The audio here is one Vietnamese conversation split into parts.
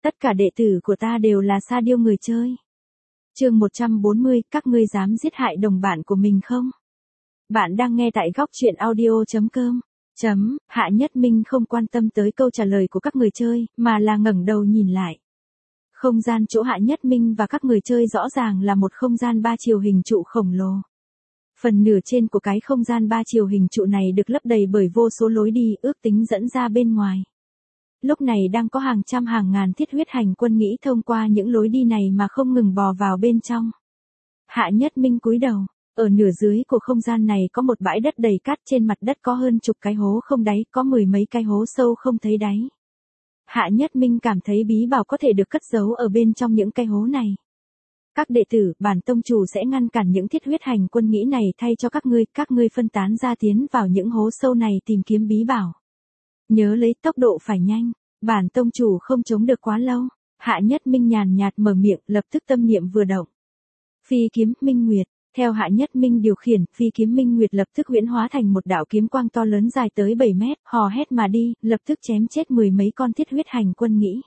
Tất cả đệ tử của ta đều là sa điêu người chơi. Chương 140, các ngươi dám giết hại đồng bạn của mình không? Bạn đang nghe tại góc truyện audio.com. Hạ Nhất Minh không quan tâm tới câu trả lời của các người chơi, mà là ngẩng đầu nhìn lại. Không gian chỗ Hạ Nhất Minh và các người chơi rõ ràng là một không gian ba chiều hình trụ khổng lồ. Phần nửa trên của cái không gian ba chiều hình trụ này được lấp đầy bởi vô số lối đi ước tính dẫn ra bên ngoài. Lúc này đang có hàng trăm hàng ngàn thiết huyết hành quân nghĩ thông qua những lối đi này mà không ngừng bò vào bên trong. Hạ Nhất Minh cúi đầu, ở nửa dưới của không gian này có một bãi đất đầy cát, trên mặt đất có hơn chục cái hố không đáy, có mười mấy cái hố sâu không thấy đáy. Hạ Nhất Minh cảm thấy bí bảo có thể được cất giấu ở bên trong những cái hố này. Các đệ tử, bản tông chủ sẽ ngăn cản những thiết huyết hành quân nghĩ này thay cho các ngươi phân tán ra tiến vào những hố sâu này tìm kiếm bí bảo. Nhớ lấy tốc độ phải nhanh, bản tông chủ không chống được quá lâu. Hạ Nhất Minh nhàn nhạt mở miệng, lập tức tâm niệm vừa động. Phi kiếm Minh Nguyệt, theo Hạ Nhất Minh điều khiển, phi kiếm Minh Nguyệt lập tức huyễn hóa thành một đạo kiếm quang to lớn dài tới 7 mét, hò hét mà đi, lập tức chém chết mười mấy con thiết huyết hành quân nghĩ.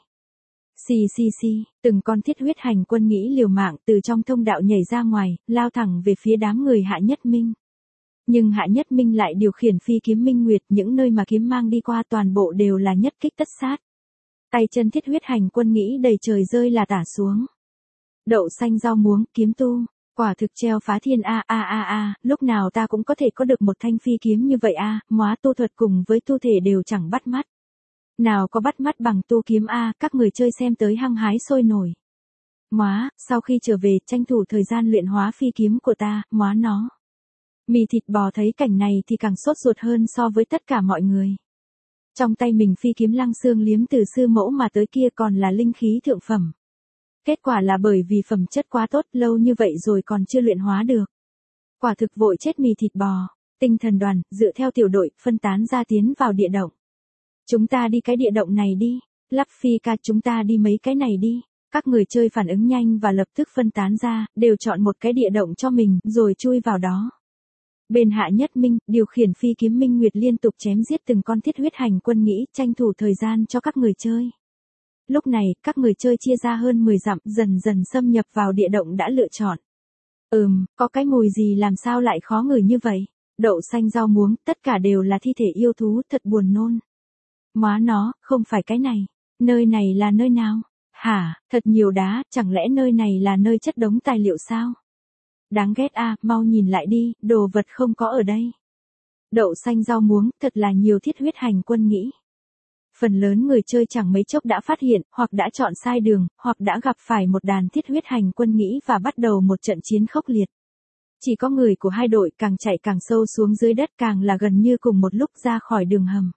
Xì, từng con thiết huyết hành quân nghĩ liều mạng từ trong thông đạo nhảy ra ngoài, lao thẳng về phía đám người Hạ Nhất Minh. Nhưng Hạ Nhất Minh lại điều khiển phi kiếm Minh Nguyệt, những nơi mà kiếm mang đi qua toàn bộ đều là nhất kích tất sát. Tay chân thiết huyết hành quân nghĩ đầy trời rơi là tả xuống. Đậu xanh rau muống, kiếm tu, quả thực treo phá thiên lúc nào ta cũng có thể có được một thanh phi kiếm như vậy móa tu thuật cùng với tu thể đều chẳng bắt mắt. Nào có bắt mắt bằng tu kiếm các người chơi xem tới hăng hái sôi nổi. Móa, sau khi trở về tranh thủ thời gian luyện hóa phi kiếm của ta, móa nó. Mì thịt bò thấy cảnh này thì càng sốt ruột hơn so với tất cả mọi người. Trong tay mình phi kiếm lăng xương liếm từ sư mẫu mà tới kia còn là linh khí thượng phẩm. Kết quả là bởi vì phẩm chất quá tốt, lâu như vậy rồi còn chưa luyện hóa được. Quả thực vội chết mì thịt bò. Tinh thần đoàn, dựa theo tiểu đội, phân tán ra tiến vào địa động. Chúng ta đi cái địa động này đi. Lắp phi ca, chúng ta đi mấy cái này đi. Các người chơi phản ứng nhanh và lập tức phân tán ra, đều chọn một cái địa động cho mình, rồi chui vào đó. Bên Hạ Nhất Minh, điều khiển phi kiếm Minh Nguyệt liên tục chém giết từng con thiết huyết hành quân nghĩ, tranh thủ thời gian cho các người chơi. Lúc này, các người chơi chia ra hơn 10 dặm, dần dần xâm nhập vào địa động đã lựa chọn. Có cái mùi gì làm sao lại khó ngửi như vậy? Đậu xanh rau muống, tất cả đều là thi thể yêu thú, thật buồn nôn. Móa nó, không phải cái này. Nơi này là nơi nào? Hả, thật nhiều đá, chẳng lẽ nơi này là nơi chất đống tài liệu sao? Đáng ghét mau nhìn lại đi, đồ vật không có ở đây. Đậu xanh rau muống, thật là nhiều thiết huyết hành quân nghĩ. Phần lớn người chơi chẳng mấy chốc đã phát hiện, hoặc đã chọn sai đường, hoặc đã gặp phải một đàn thiết huyết hành quân nghĩ và bắt đầu một trận chiến khốc liệt. Chỉ có người của hai đội càng chạy càng sâu xuống dưới đất, càng là gần như cùng một lúc ra khỏi đường hầm.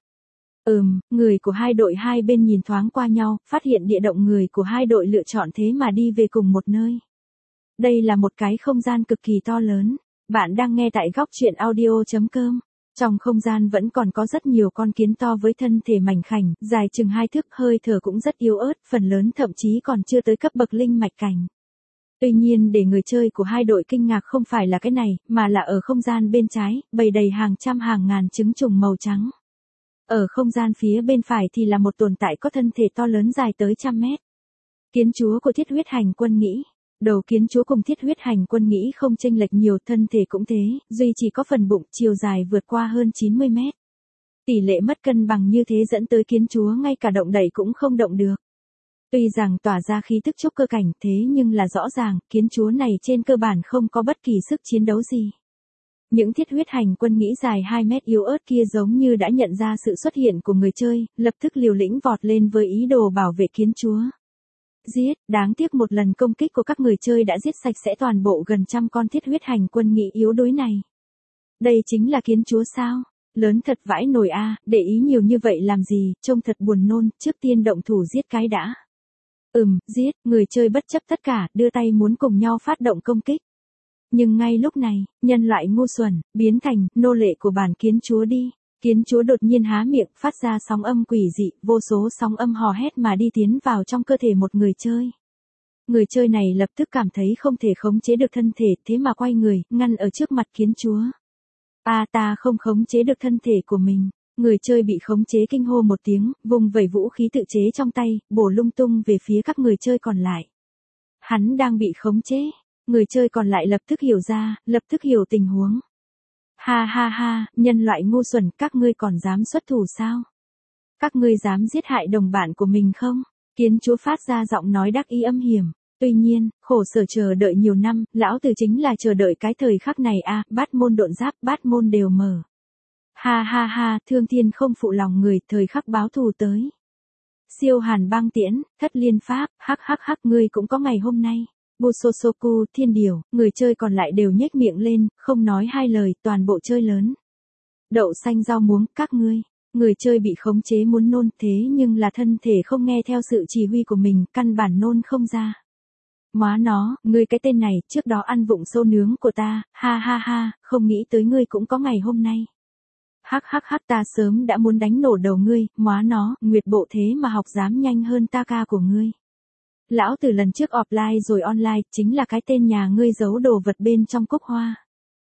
Người của hai đội hai bên nhìn thoáng qua nhau, phát hiện địa động người của hai đội lựa chọn thế mà đi về cùng một nơi. Đây là một cái không gian cực kỳ to lớn. Bạn đang nghe tại góc truyện audio.com. Trong không gian vẫn còn có rất nhiều con kiến to với thân thể mảnh khảnh, dài chừng 2 thước, hơi thở cũng rất yếu ớt, phần lớn thậm chí còn chưa tới cấp bậc linh mạch cảnh. Tuy nhiên để người chơi của hai đội kinh ngạc không phải là cái này, mà là ở không gian bên trái, bày đầy hàng trăm hàng ngàn trứng trùng màu trắng. Ở không gian phía bên phải thì là một tồn tại có thân thể to lớn dài tới 100 mét. Kiến chúa của thiết huyết hành quân nghĩ. Đầu kiến chúa cùng thiết huyết hành quân nghĩ không chênh lệch nhiều, thân thể cũng thế, duy chỉ có phần bụng chiều dài vượt qua hơn 90 mét. Tỷ lệ mất cân bằng như thế dẫn tới kiến chúa ngay cả động đậy cũng không động được. Tuy rằng tỏa ra khí tức trúc cơ cảnh, thế nhưng là rõ ràng, kiến chúa này trên cơ bản không có bất kỳ sức chiến đấu gì. Những thiết huyết hành quân nghĩ dài 2 mét yếu ớt kia giống như đã nhận ra sự xuất hiện của người chơi, lập tức liều lĩnh vọt lên với ý đồ bảo vệ kiến chúa. Giết, đáng tiếc một lần công kích của các người chơi đã giết sạch sẽ toàn bộ gần 100 con thiết huyết hành quân nghĩ yếu đuối này. Đây chính là kiến chúa sao? Lớn thật vãi nồi để ý nhiều như vậy làm gì, trông thật buồn nôn, trước tiên động thủ giết cái đã. Giết, người chơi bất chấp tất cả, đưa tay muốn cùng nhau phát động công kích. Nhưng ngay lúc này, nhân loại ngu xuẩn, biến thành nô lệ của bản kiến chúa đi. Kiến chúa đột nhiên há miệng, phát ra sóng âm quỷ dị, vô số sóng âm hò hét mà đi tiến vào trong cơ thể một người chơi. Người chơi này lập tức cảm thấy không thể khống chế được thân thể, thế mà quay người, ngăn ở trước mặt kiến chúa. Ta không khống chế được thân thể của mình. Người chơi bị khống chế kinh hô một tiếng, vùng vẩy vũ khí tự chế trong tay, bổ lung tung về phía các người chơi còn lại. Hắn đang bị khống chế. Người chơi còn lại lập tức hiểu ra, lập tức hiểu tình huống. Ha ha ha, nhân loại ngu xuẩn, các ngươi còn dám xuất thủ sao? Các ngươi dám giết hại đồng bạn của mình không? Kiến chúa phát ra giọng nói đắc ý âm hiểm. Tuy nhiên, khổ sở chờ đợi nhiều năm, lão tử chính là chờ đợi cái thời khắc này a, bát môn độn giáp, bát môn đều mở. Ha ha ha, thương thiên không phụ lòng người, thời khắc báo thù tới. Siêu hàn băng tiễn, thất liên pháp, hắc hắc hắc, ngươi cũng có ngày hôm nay. Busosoku, thiên điều, người chơi còn lại đều nhếch miệng lên, không nói hai lời, toàn bộ chơi lớn. Đậu xanh rau muống, các ngươi. Người chơi bị khống chế muốn nôn thế nhưng là thân thể không nghe theo sự chỉ huy của mình, căn bản nôn không ra. Móa nó, ngươi cái tên này, trước đó ăn vụng sâu nướng của ta, ha ha ha, không nghĩ tới ngươi cũng có ngày hôm nay. Hắc hắc hắc, ta sớm đã muốn đánh nổ đầu ngươi, móa nó, nguyệt bộ thế mà học dám nhanh hơn ta ca của ngươi. Lão tử lần trước offline rồi online, chính là cái tên nhà ngươi giấu đồ vật bên trong cúc hoa.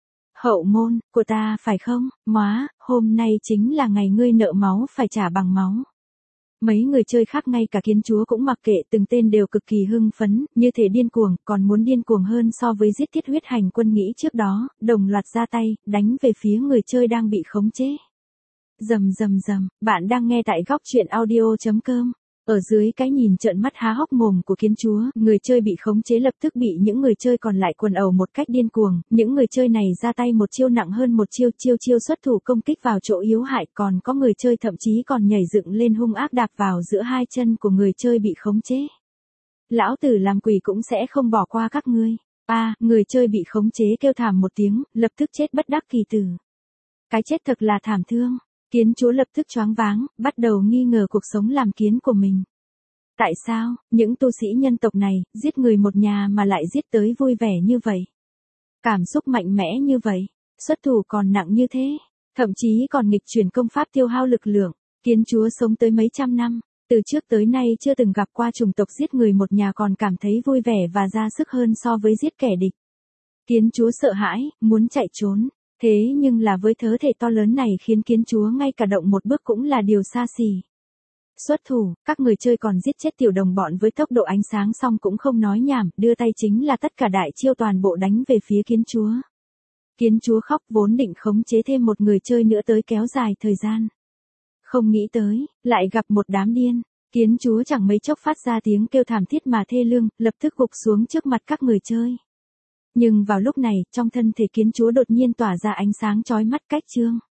Hậu môn, của ta phải không, móa, hôm nay chính là ngày ngươi nợ máu phải trả bằng máu. Mấy người chơi khác ngay cả kiến chúa cũng mặc kệ, từng tên đều cực kỳ hưng phấn, như thể điên cuồng, còn muốn điên cuồng hơn so với giết thiết huyết hành quân nghĩ trước đó, đồng loạt ra tay, đánh về phía người chơi đang bị khống chế. Rầm rầm rầm, bạn đang nghe tại góc truyện audio.com. Ở dưới cái nhìn trợn mắt há hốc mồm của kiến chúa, người chơi bị khống chế lập tức bị những người chơi còn lại quần ẩu một cách điên cuồng, những người chơi này ra tay một chiêu nặng hơn một chiêu, chiêu xuất thủ công kích vào chỗ yếu hại, còn có người chơi thậm chí còn nhảy dựng lên hung ác đạp vào giữa hai chân của người chơi bị khống chế. Lão tử làm quỷ cũng sẽ không bỏ qua các ngươi. Người chơi bị khống chế kêu thảm một tiếng, lập tức chết bất đắc kỳ tử. Cái chết thật là thảm thương. Kiến chúa lập tức choáng váng, bắt đầu nghi ngờ cuộc sống làm kiến của mình. Tại sao, những tu sĩ nhân tộc này, giết người một nhà mà lại giết tới vui vẻ như vậy? Cảm xúc mạnh mẽ như vậy, xuất thủ còn nặng như thế, thậm chí còn nghịch chuyển công pháp tiêu hao lực lượng. Kiến chúa sống tới mấy trăm năm, từ trước tới nay chưa từng gặp qua chủng tộc giết người một nhà còn cảm thấy vui vẻ và ra sức hơn so với giết kẻ địch. Kiến chúa sợ hãi, muốn chạy trốn. Thế nhưng là với thớ thể to lớn này khiến kiến chúa ngay cả động một bước cũng là điều xa xỉ. Xuất thủ, các người chơi còn giết chết tiểu đồng bọn với tốc độ ánh sáng xong cũng không nói nhảm, đưa tay chính là tất cả đại chiêu toàn bộ đánh về phía kiến chúa. Kiến chúa khóc vốn định khống chế thêm một người chơi nữa tới kéo dài thời gian. Không nghĩ tới, lại gặp một đám điên. Kiến chúa chẳng mấy chốc phát ra tiếng kêu thảm thiết mà thê lương, lập tức gục xuống trước mặt các người chơi. Nhưng vào lúc này, trong thân thể kiến chúa đột nhiên tỏa ra ánh sáng chói mắt cách trương.